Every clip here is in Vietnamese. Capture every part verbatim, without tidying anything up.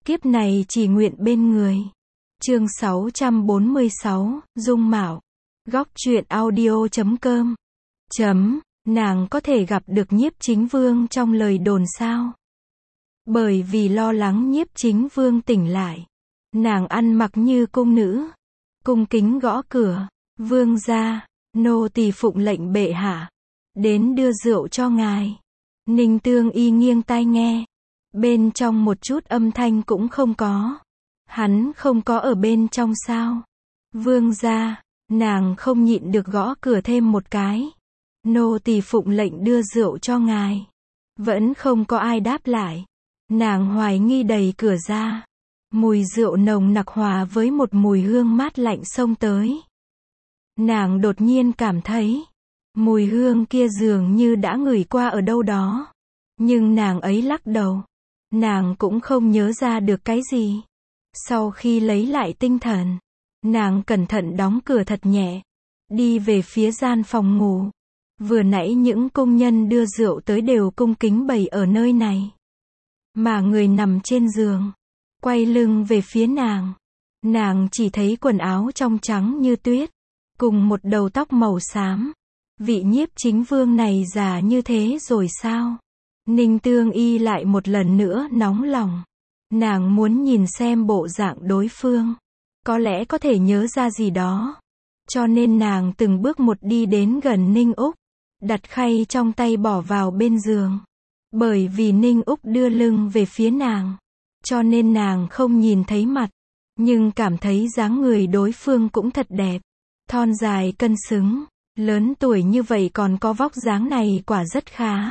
Kiếp này chỉ nguyện bên người. Chương sáu trăm bốn mươi sáu, Dung Mạo. Góc truyện audio chấm com. Chấm, nàng có thể gặp được Nhiếp Chính Vương trong lời đồn sao? Bởi vì lo lắng Nhiếp Chính Vương tỉnh lại, nàng ăn mặc như cung nữ, cung kính gõ cửa. Vương gia, nô tỳ phụng lệnh bệ hạ, đến đưa rượu cho ngài. Ninh Tương Y nghiêng tai nghe, bên trong một chút âm thanh cũng không có. Hắn không có ở bên trong sao? Vương gia, nàng không nhịn được gõ cửa thêm một cái. Nô tỳ phụng lệnh đưa rượu cho ngài. Vẫn không có ai đáp lại. Nàng hoài nghi đẩy cửa ra. Mùi rượu nồng nặc hòa với một mùi hương mát lạnh xông tới. Nàng đột nhiên cảm thấy, mùi hương kia dường như đã ngửi qua ở đâu đó. Nhưng nàng ấy lắc đầu. Nàng cũng không nhớ ra được cái gì. Sau khi lấy lại tinh thần, nàng cẩn thận đóng cửa thật nhẹ, đi về phía gian phòng ngủ. Vừa nãy những công nhân đưa rượu tới đều cung kính bày ở nơi này. Mà người nằm trên giường, quay lưng về phía nàng. Nàng chỉ thấy quần áo trong trắng như tuyết, cùng một đầu tóc màu xám. Vị Nhiếp Chính Vương này già như thế rồi sao? Ninh Tương Y lại một lần nữa nóng lòng. Nàng muốn nhìn xem bộ dạng đối phương, có lẽ có thể nhớ ra gì đó. Cho nên nàng từng bước một đi đến gần Ninh Úc, đặt khay trong tay bỏ vào bên giường. Bởi vì Ninh Úc đưa lưng về phía nàng, cho nên nàng không nhìn thấy mặt, nhưng cảm thấy dáng người đối phương cũng thật đẹp. Thon dài cân xứng, lớn tuổi như vậy còn có vóc dáng này quả rất khá.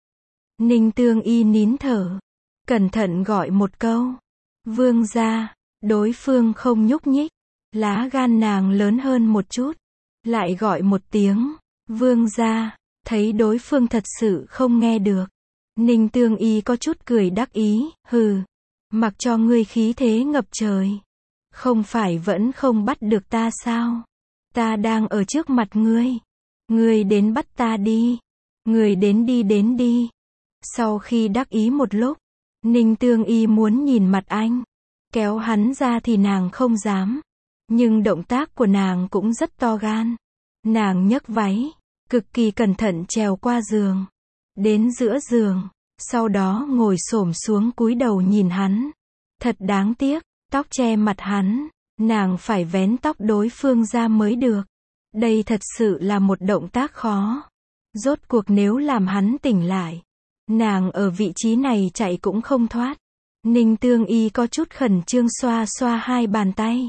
Ninh Tương Y nín thở, cẩn thận gọi một câu. Vương gia, đối phương không nhúc nhích. Lá gan nàng lớn hơn một chút. Lại gọi một tiếng. Vương gia, thấy đối phương thật sự không nghe được. Ninh Tương Y có chút cười đắc ý, hừ. Mặc cho ngươi khí thế ngập trời. Không phải vẫn không bắt được ta sao? Ta đang ở trước mặt ngươi. Ngươi đến bắt ta đi. Ngươi đến đi đến đi. Sau khi đắc ý một lúc, Ninh Tương Y muốn nhìn mặt anh. Kéo hắn ra thì nàng không dám. Nhưng động tác của nàng cũng rất to gan. Nàng nhấc váy, cực kỳ cẩn thận trèo qua giường. Đến giữa giường, sau đó ngồi xổm xuống cúi đầu nhìn hắn. Thật đáng tiếc, tóc che mặt hắn. Nàng phải vén tóc đối phương ra mới được. Đây thật sự là một động tác khó. Rốt cuộc nếu làm hắn tỉnh lại, nàng ở vị trí này chạy cũng không thoát. Ninh Tương Y có chút khẩn trương xoa xoa hai bàn tay.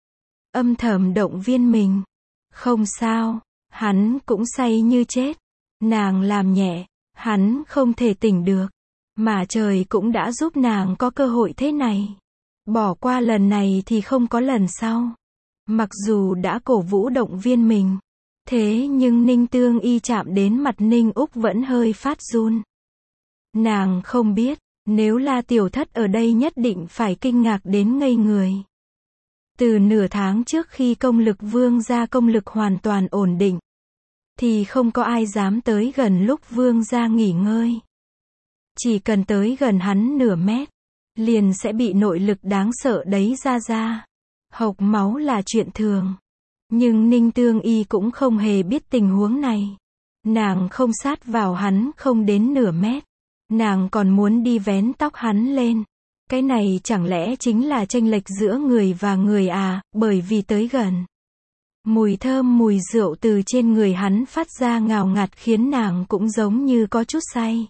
Âm thầm động viên mình. Không sao, hắn cũng say như chết. Nàng làm nhẹ, hắn không thể tỉnh được. Mà trời cũng đã giúp nàng có cơ hội thế này. Bỏ qua lần này thì không có lần sau. Mặc dù đã cổ vũ động viên mình, thế nhưng Ninh Tương Y chạm đến mặt Ninh Úc vẫn hơi phát run. Nàng không biết, nếu là tiểu thất ở đây nhất định phải kinh ngạc đến ngây người. Từ nửa tháng trước khi công lực vương gia công lực hoàn toàn ổn định, thì không có ai dám tới gần lúc vương gia nghỉ ngơi. Chỉ cần tới gần hắn nửa mét, liền sẽ bị nội lực đáng sợ đấy ra ra. Hộc máu là chuyện thường. Nhưng Ninh Tương Y cũng không hề biết tình huống này. Nàng không sát vào hắn không đến nửa mét. Nàng còn muốn đi vén tóc hắn lên. Cái này chẳng lẽ chính là chênh lệch giữa người và người à, bởi vì tới gần. Mùi thơm mùi rượu từ trên người hắn phát ra ngào ngạt khiến nàng cũng giống như có chút say.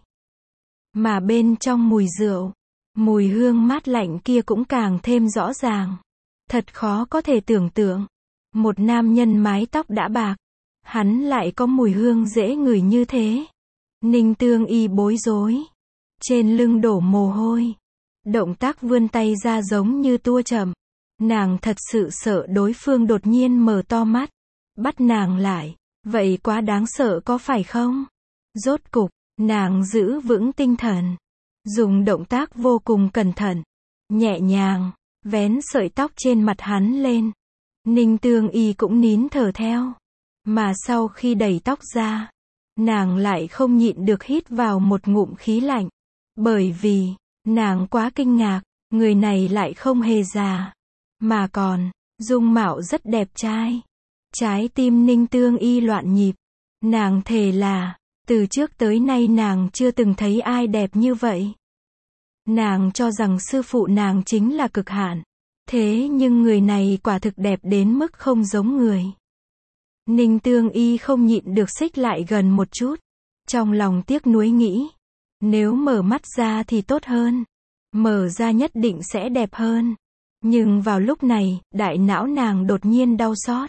Mà bên trong mùi rượu, mùi hương mát lạnh kia cũng càng thêm rõ ràng. Thật khó có thể tưởng tượng. Một nam nhân mái tóc đã bạc, hắn lại có mùi hương dễ ngửi như thế. Ninh Tương Y bối rối. Trên lưng đổ mồ hôi. Động tác vươn tay ra giống như tua chậm. Nàng thật sự sợ đối phương đột nhiên mở to mắt. Bắt nàng lại. Vậy quá đáng sợ có phải không? Rốt cục, nàng giữ vững tinh thần. Dùng động tác vô cùng cẩn thận. Nhẹ nhàng, vén sợi tóc trên mặt hắn lên. Ninh Tương Y cũng nín thở theo. Mà sau khi đẩy tóc ra, nàng lại không nhịn được hít vào một ngụm khí lạnh. Bởi vì, nàng quá kinh ngạc, người này lại không hề già, mà còn, dung mạo rất đẹp trai. Trái tim Ninh Tương Y loạn nhịp. Nàng thề là, từ trước tới nay nàng chưa từng thấy ai đẹp như vậy. Nàng cho rằng sư phụ nàng chính là cực hạn. Thế nhưng người này quả thực đẹp đến mức không giống người. Ninh Tương Y không nhịn được xích lại gần một chút. Trong lòng tiếc nuối nghĩ, nếu mở mắt ra thì tốt hơn. Mở ra nhất định sẽ đẹp hơn. Nhưng vào lúc này, đại não nàng đột nhiên đau xót.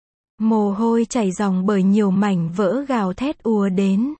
Mồ hôi chảy ròng bởi nhiều mảnh vỡ gào thét ùa đến.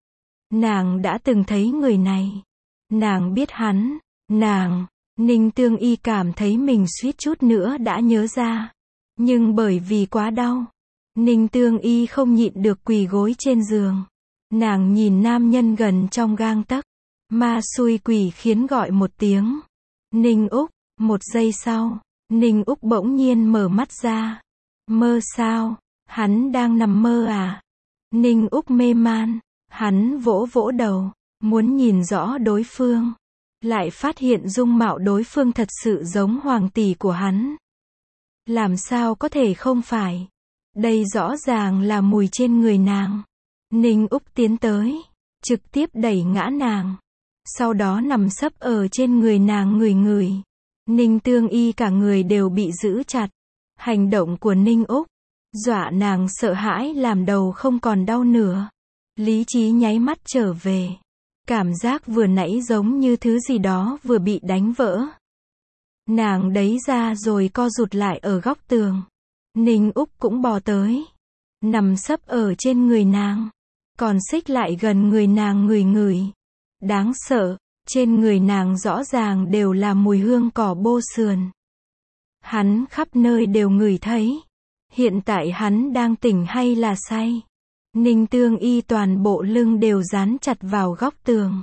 Nàng đã từng thấy người này. Nàng biết hắn. Nàng, Ninh Tương Y cảm thấy mình suýt chút nữa đã nhớ ra. Nhưng bởi vì quá đau, Ninh Tương Y không nhịn được quỳ gối trên giường. Nàng nhìn nam nhân gần trong gang tấc. Ma xui quỷ khiến gọi một tiếng. Ninh Úc, một giây sau, Ninh Úc bỗng nhiên mở mắt ra. Mơ sao? Hắn đang nằm mơ à? Ninh Úc mê man. Hắn vỗ vỗ đầu, muốn nhìn rõ đối phương. Lại phát hiện dung mạo đối phương thật sự giống hoàng tỷ của hắn. Làm sao có thể không phải? Đây rõ ràng là mùi trên người nàng. Ninh Úc tiến tới, trực tiếp đẩy ngã nàng. Sau đó nằm sấp ở trên người nàng ngửi ngửi. Ninh Tương Y cả người đều bị giữ chặt. Hành động của Ninh Úc dọa nàng sợ hãi làm đầu không còn đau nữa. Lý trí nháy mắt trở về. Cảm giác vừa nãy giống như thứ gì đó vừa bị đánh vỡ. Nàng đẩy ra rồi co rụt lại ở góc tường. Ninh Úc cũng bò tới, nằm sấp ở trên người nàng, còn xích lại gần người nàng ngửi ngửi. Đáng sợ, trên người nàng rõ ràng đều là mùi hương cỏ bô sườn. Hắn khắp nơi đều ngửi thấy. Hiện tại hắn đang tỉnh hay là say? Ninh Tương Y toàn bộ lưng đều dán chặt vào góc tường.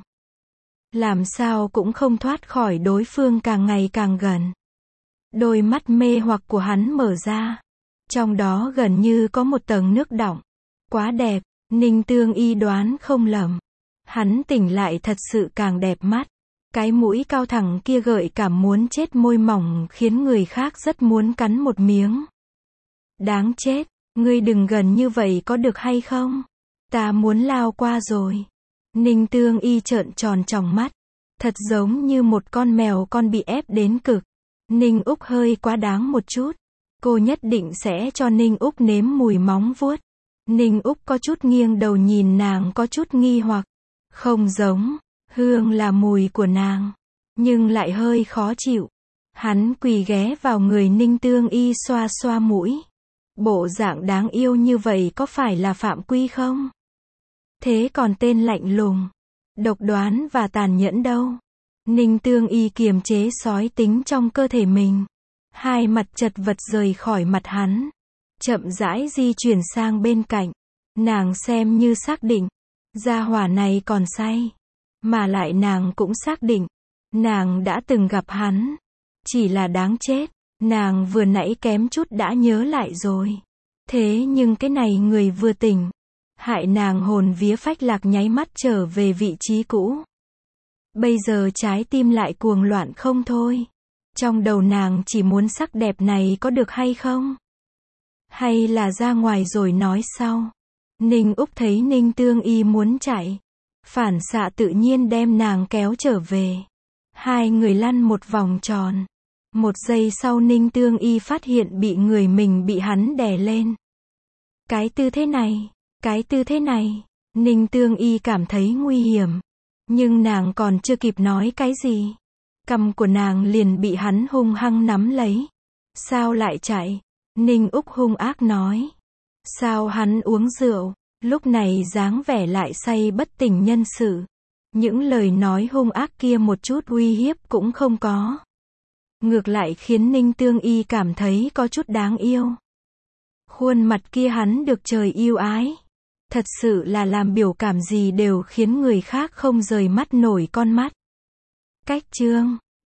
Làm sao cũng không thoát khỏi đối phương càng ngày càng gần. Đôi mắt mê hoặc của hắn mở ra. Trong đó gần như có một tầng nước đọng. Quá đẹp, Ninh Tương Y đoán không lầm. Hắn tỉnh lại thật sự càng đẹp mắt. Cái mũi cao thẳng kia gợi cảm muốn chết, môi mỏng khiến người khác rất muốn cắn một miếng. Đáng chết, ngươi đừng gần như vậy có được hay không? Ta muốn lao qua rồi. Ninh Tương Y trợn tròn tròng mắt. Thật giống như một con mèo con bị ép đến cực. Ninh Úc hơi quá đáng một chút. Cô nhất định sẽ cho Ninh Úc nếm mùi móng vuốt. Ninh Úc có chút nghiêng đầu nhìn nàng có chút nghi hoặc. Không giống, hương là mùi của nàng, nhưng lại hơi khó chịu. Hắn quỳ ghé vào người Ninh Tương Y xoa xoa mũi. Bộ dạng đáng yêu như vậy có phải là phạm quy không? Thế còn tên lạnh lùng, độc đoán và tàn nhẫn đâu? Ninh Tương Y kiềm chế sói tính trong cơ thể mình. Hai mặt chật vật rời khỏi mặt hắn. Chậm rãi di chuyển sang bên cạnh. Nàng xem như xác định. Gia hỏa này còn say. Mà lại nàng cũng xác định. Nàng đã từng gặp hắn. Chỉ là đáng chết. Nàng vừa nãy kém chút đã nhớ lại rồi. Thế nhưng cái này người vừa tỉnh. Hại nàng hồn vía phách lạc nháy mắt trở về vị trí cũ. Bây giờ trái tim lại cuồng loạn không thôi. Trong đầu nàng chỉ muốn sắc đẹp này có được hay không? Hay là ra ngoài rồi nói sau? Ninh Úc thấy Ninh Tương Y muốn chạy. Phản xạ tự nhiên đem nàng kéo trở về. Hai người lăn một vòng tròn. Một giây sau Ninh Tương Y phát hiện bị người mình bị hắn đè lên. Cái tư thế này, cái tư thế này. Ninh Tương Y cảm thấy nguy hiểm. Nhưng nàng còn chưa kịp nói cái gì. Cằm của nàng liền bị hắn hung hăng nắm lấy. Sao lại chạy? Ninh Úc hung ác nói. Sao hắn uống rượu, lúc này dáng vẻ lại say bất tỉnh nhân sự. Những lời nói hung ác kia một chút uy hiếp cũng không có. Ngược lại khiến Ninh Tương Y cảm thấy có chút đáng yêu. Khuôn mặt kia hắn được trời yêu ái. Thật sự là làm biểu cảm gì đều khiến người khác không rời mắt nổi con mắt. Cách chương